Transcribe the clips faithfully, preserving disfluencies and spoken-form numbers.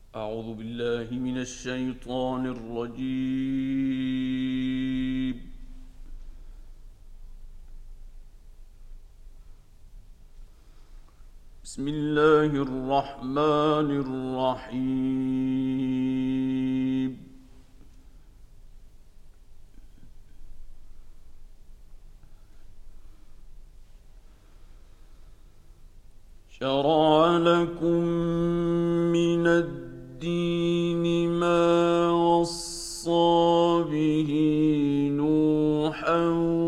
أعوذ بالله من الشيطان الرجيم. بسم الله الرحمن الرحيم. شرع لكم من الدين ما وصى به نوحا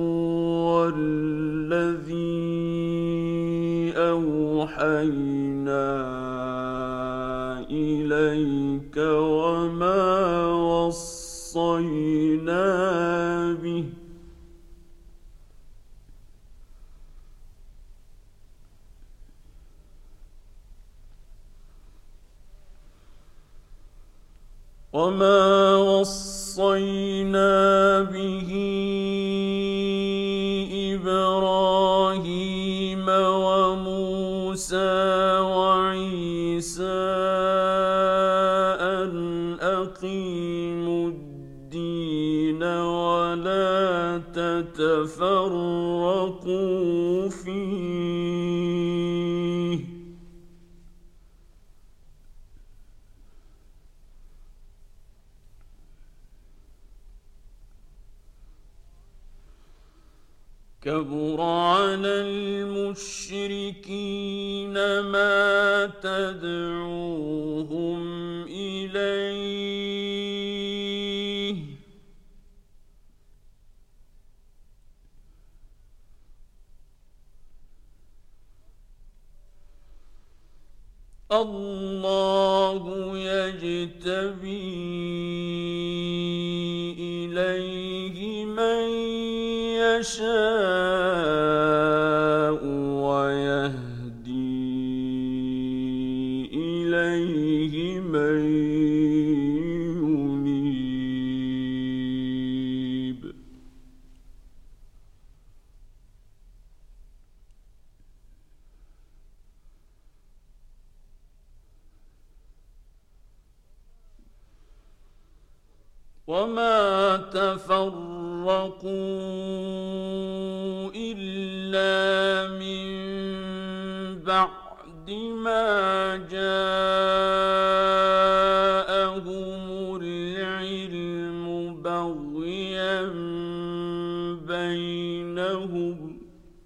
والذي أوحينا إليك وما وصينا به وما وصينا به إبراهيم وموسى وعيسى أن أقيموا الدين ولا تتفرقوا فيه كبر على المشركين ما تدعوهم إليه الله يجتبي إليه من يشاء ويهدي إليه من ينيب وما تفرقوا إلا من بعد ما جاءهم العلم بغيا بينهم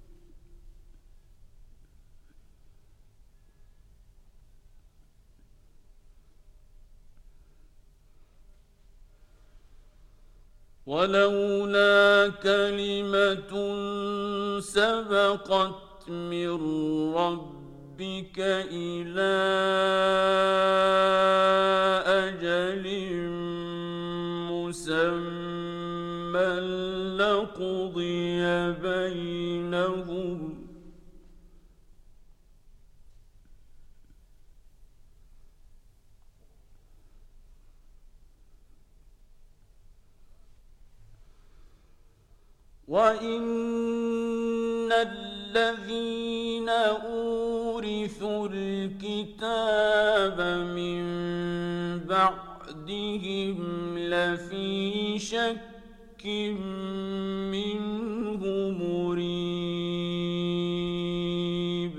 ولولا كلمة سبقت من ربك إلى أجل مسمى لقضي بينهم وإن الذين أورثوا الكتاب من بعدهم لفي شك منه مريب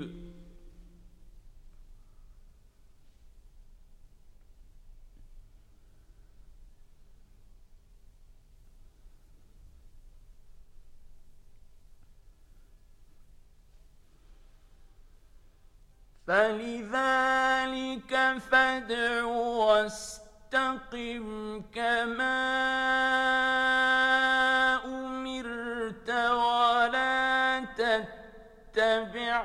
فلذلك فادع واستقم كما أمرت ولا تتبع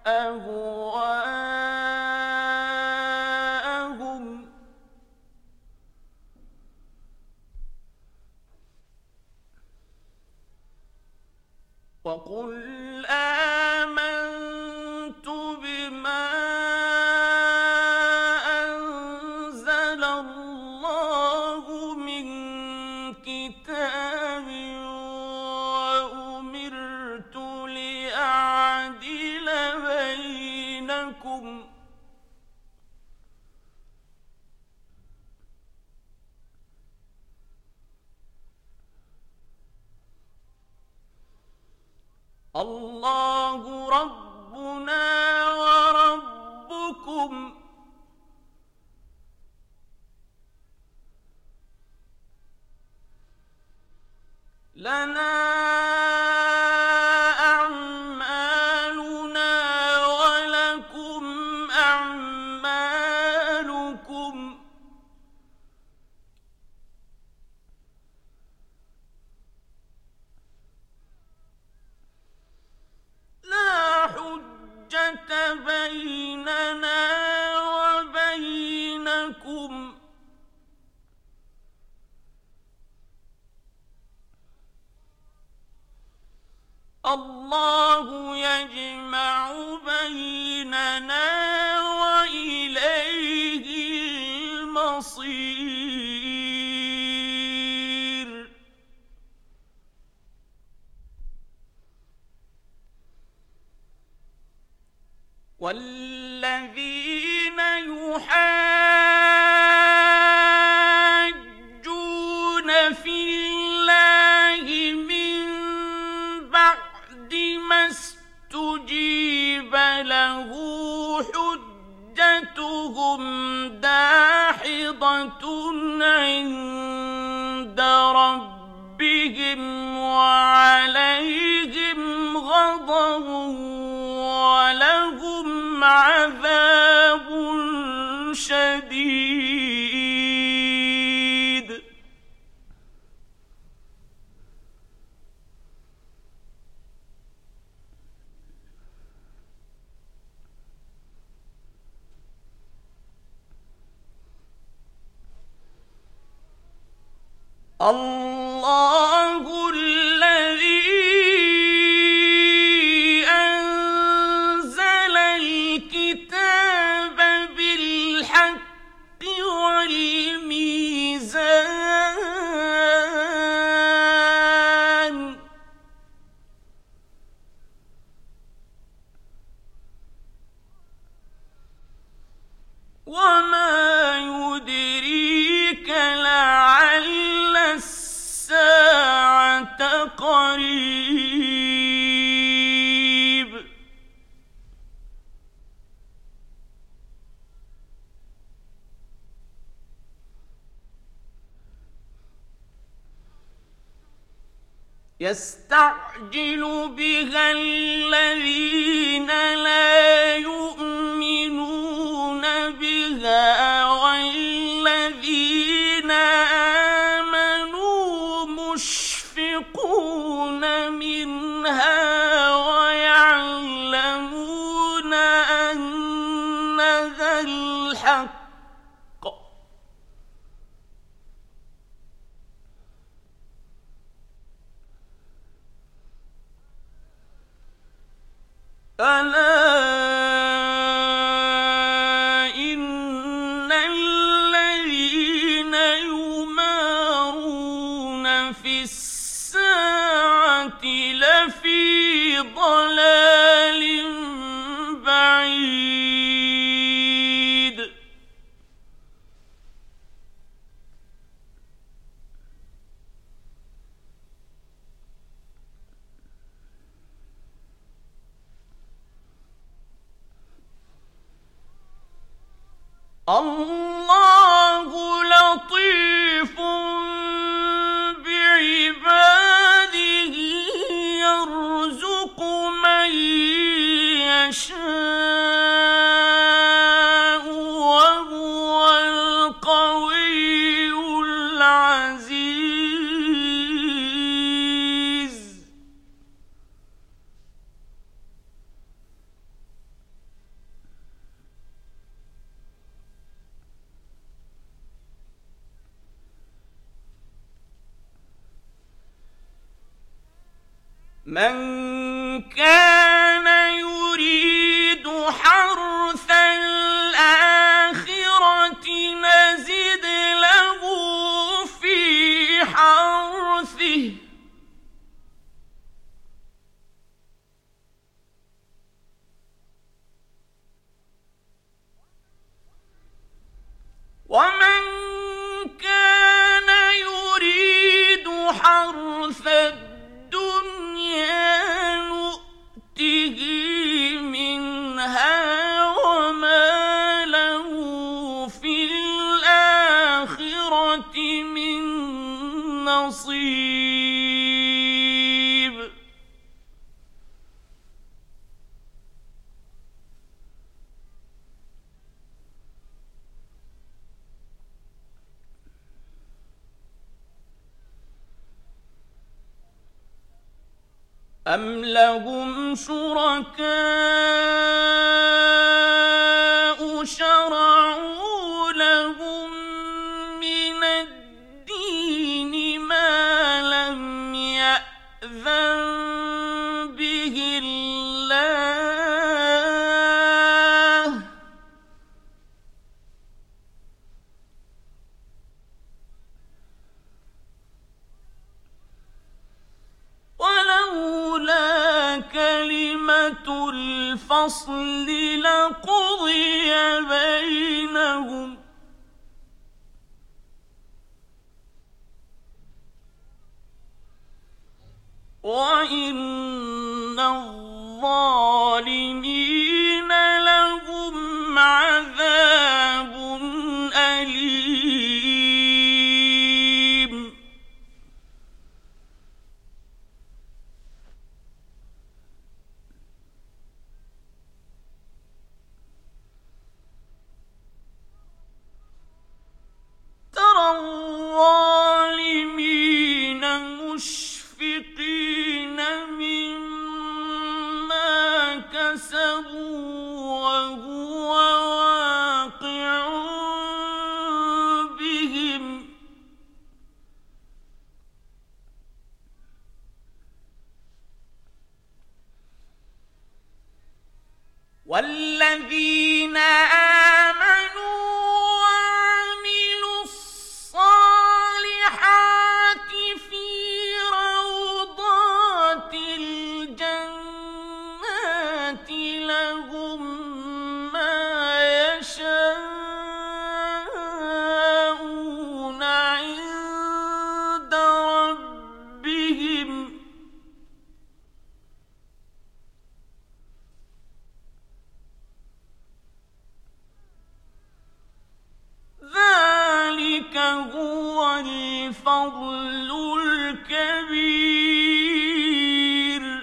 أهواءهم وقل آمنت بما أنزل الله من كتاب وأمرت لأعدل بينكم الله ربنا وربكم لنا أعمالنا ولكم أعمالكم لا حجة بيننا وبينكم الله يجمع بيننا وإليه المصير والذين يحاجون في الله من بعد ما استجيب له حجتهم داحضة عند ربهم وعليهم غضب ولهم عذاب شديد الله الذي أنزل الكتاب بالحق والميزان وما يدريك لعل الساعة قريب يستعجل بها الذين لا يؤمنون بها والذين آمنوا مشفقون منها ويعلمون أنها الحق ألا إن الذين يمارون في الساعة لفي ضلال بعيد الله لطيف بعباده يرزق من يشاء وهو القوي العزيز من كان يريد حرث الآخرة نزد له في حرثه ومن كان يريد حرث الدنيا نؤته نصيب أم لهم شركاء شرعوا لهم من الدين ما لم يأذن به الله ولولا كلمة الفصل لقضي بينهم وإن الظالمين لهم عذاب أليم ترى الظالمين مشفقين مما كسبوا وهو واقع بهم والذين آمنوا وعملوا الصالحات في روضات الجنات لهم ما يشاءون عند ربهم ذلك هو الفضل الكبير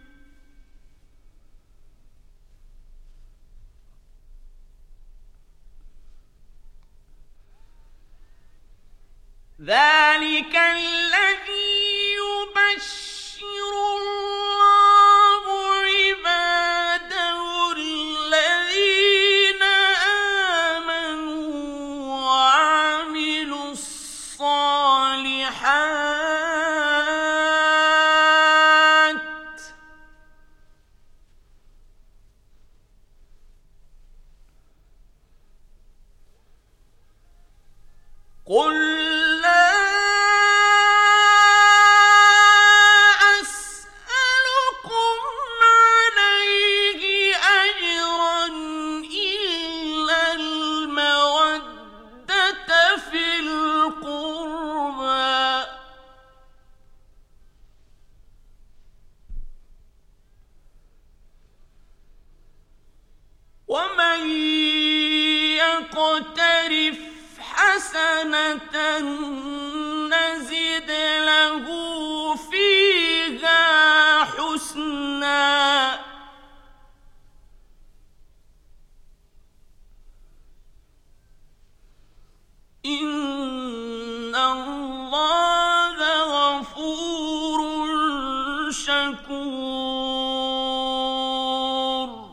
ذلك الذي يبشر الله عباده الذين آمنوا وعملوا الصالحات قل لا أسألكم عليه أجرا إلا المودة في القربى ومن يقترف حسنة نزد له فيها حسنا إن الله غفور شكور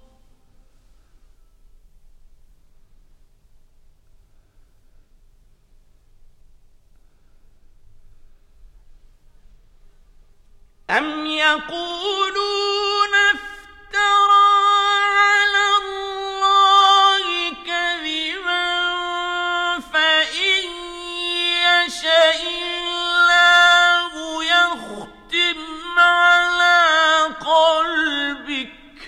أم يقولون افترى على الله كذبا فإن يشأ الله يختم على قلبك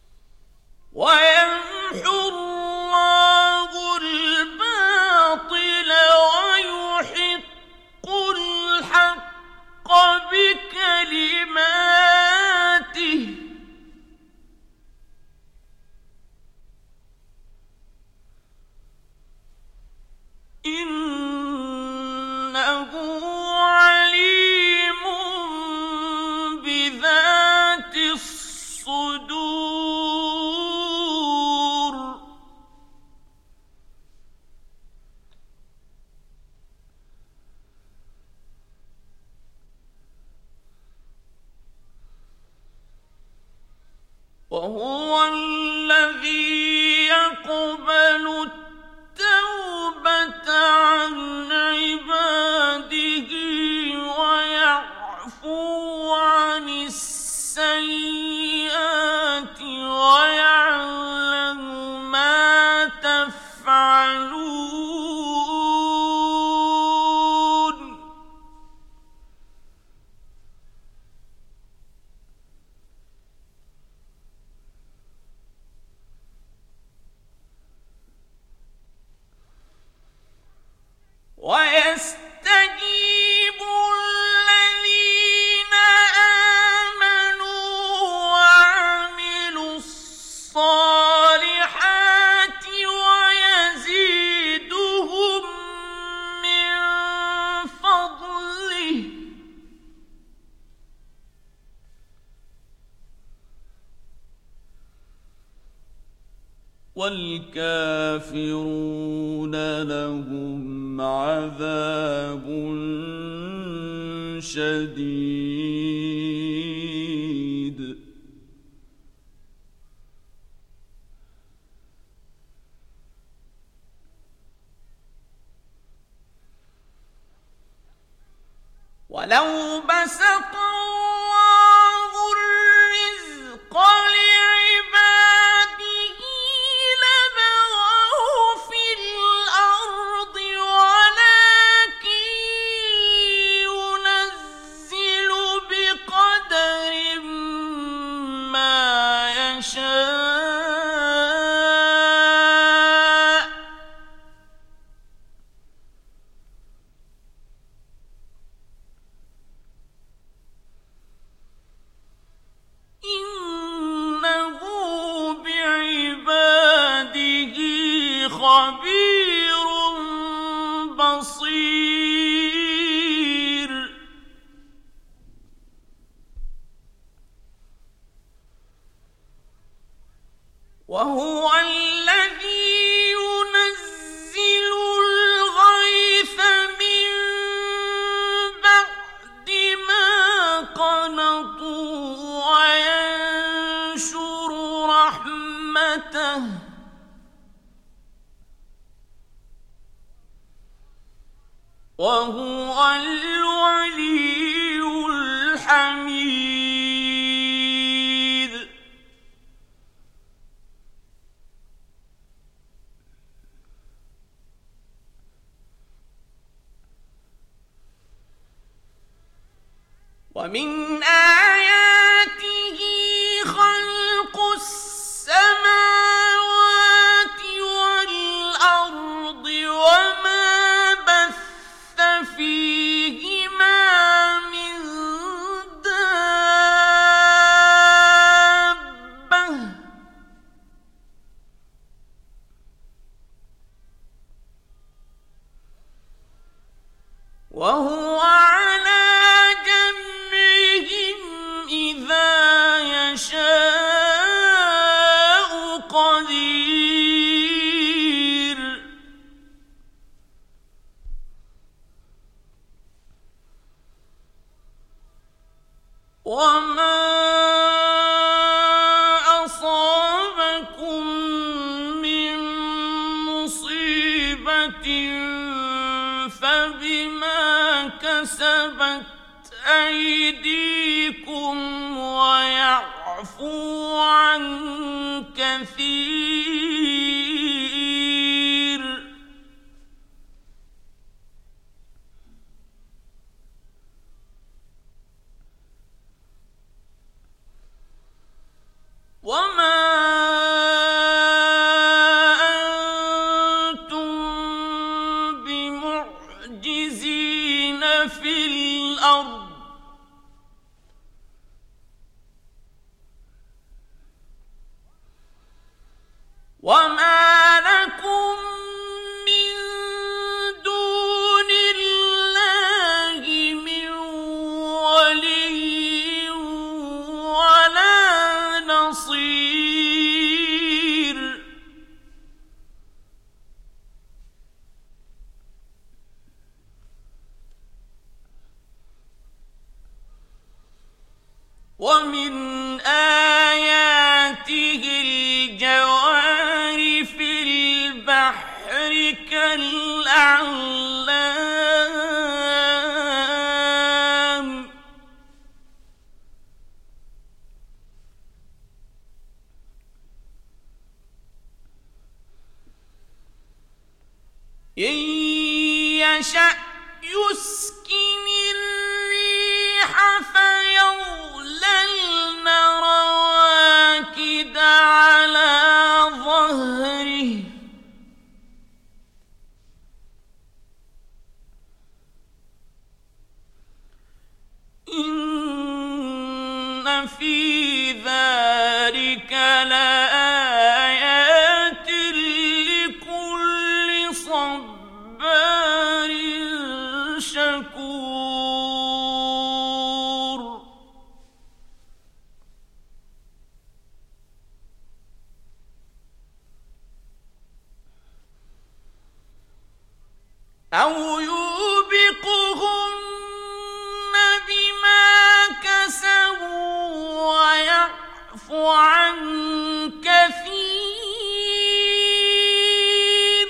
ويمحو الله الباطل وهو الذي يقبل التوبة عن عباده ويعفو عن السيئات ويعلم ما تفعلون. ويستجيب الذين آمنوا وعملوا الصالحات ويزيدهم من فضله والكافرون لهم عذاب شديد. ولو بسط الله الرزق لعباده لبغوا في الأرض ولكن ينزل بقدر ما يشاء إنه بعباده خبير بصير. وهو الذي ينزل الغيث من بعد ما قنطوا وينشر رحمته وهو الولي الحميد. ومن آياته خلق السماوات والأرض وما بث فيهما من دابة وهو على جمعهم إذا يشاء قدير. وما أصابكم من مصيبة فبما كسبت أيديكم ويعفو عن كثير. وما أنتم بمعجزين في الأرض وما لكم من دون الله من ولي ولا نصير. ومن آياته إن يشأ يسكن الريح فيظللن رواكد على ظهره إن في ذلك لآيات لكل صبار شكور أو يوبقهن بما كسبوا ويعفو عن كثير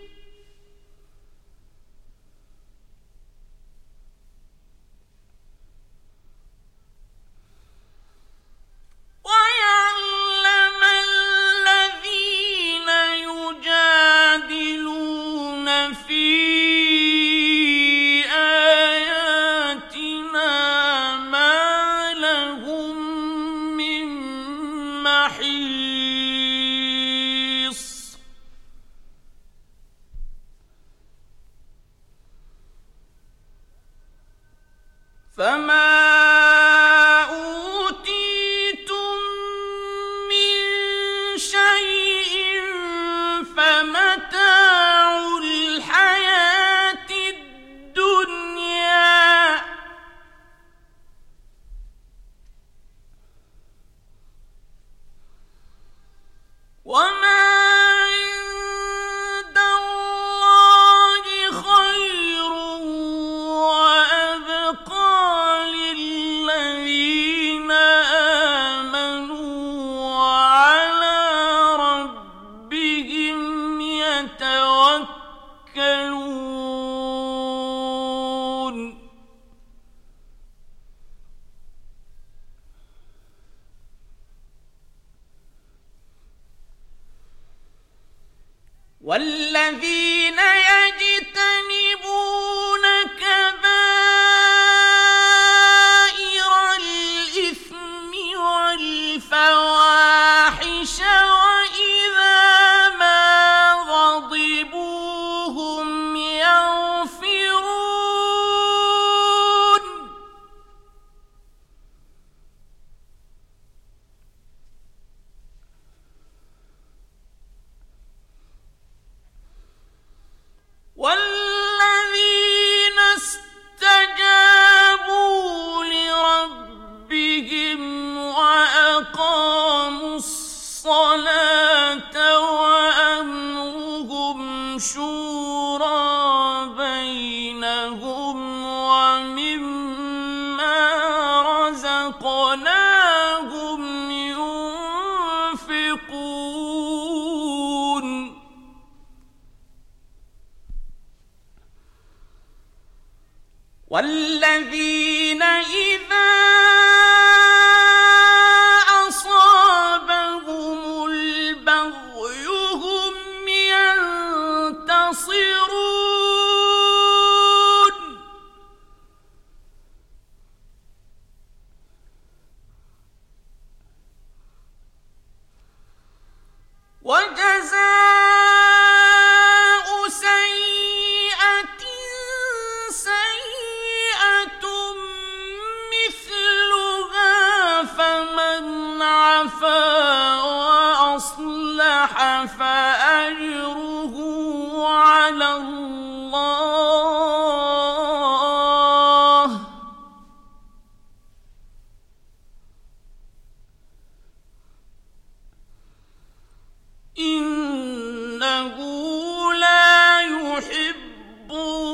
ويعلم الذين يجادلون في آياتنا ما لهم من محيص فما أوتيتم من شيء فمتاع الحياة الدنيا وما عند الله خير وأبقى للذين آمنوا وعلى ربهم يتوكلون والذين يجتنبون كبائر الإثم والفواحش وإذا ما غضبوا هم يغفرون والذين استجابوا لربهم وأقاموا الصلاة وأمرهم شورى بينهم ومما رزقناهم ينفقون والذين إذا أصابهم البغي هم ينتصرون وجزاء سيئة سيئة مثلها فمن عفا وأصلح فأجره على الله إنه لا يحب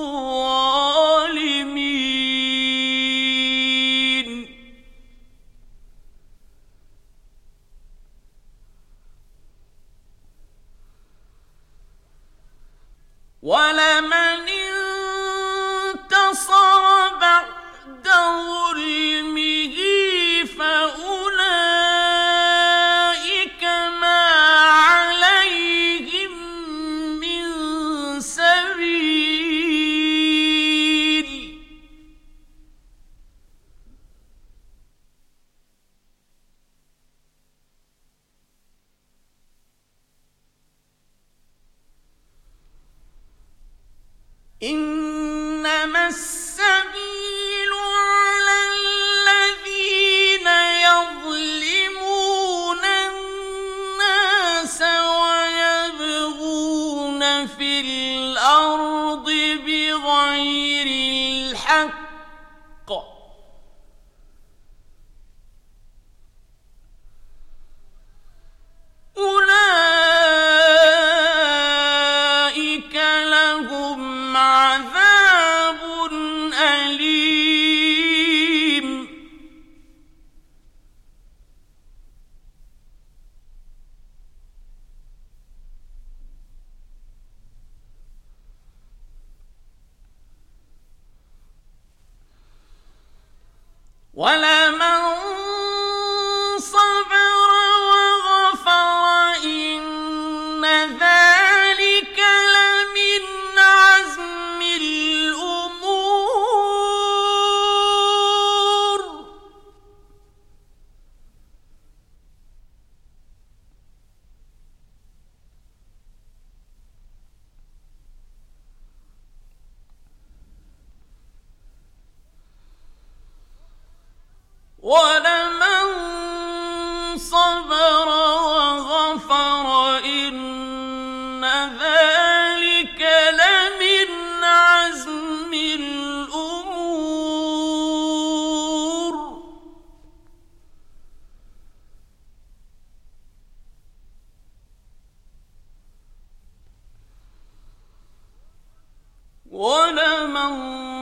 الظالمين ولمن انتصر بعد ظلمه فأولئك ما عليهم من سبيل السبيل على الذين يظلمون الناس ويبغون في الأرض بغير الحق أولئك لهم عذاب أليم. ولمن صبر وغفر إن ذلك لمن عزم الأمور. ولمن صبر وغفر إن ذلك لمن عزم الأمور. ولمن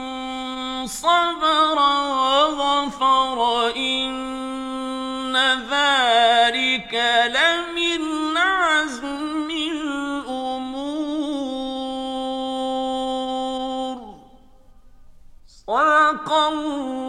صبر وغفر إن ذلك لمن عزم الأمور. صدق الله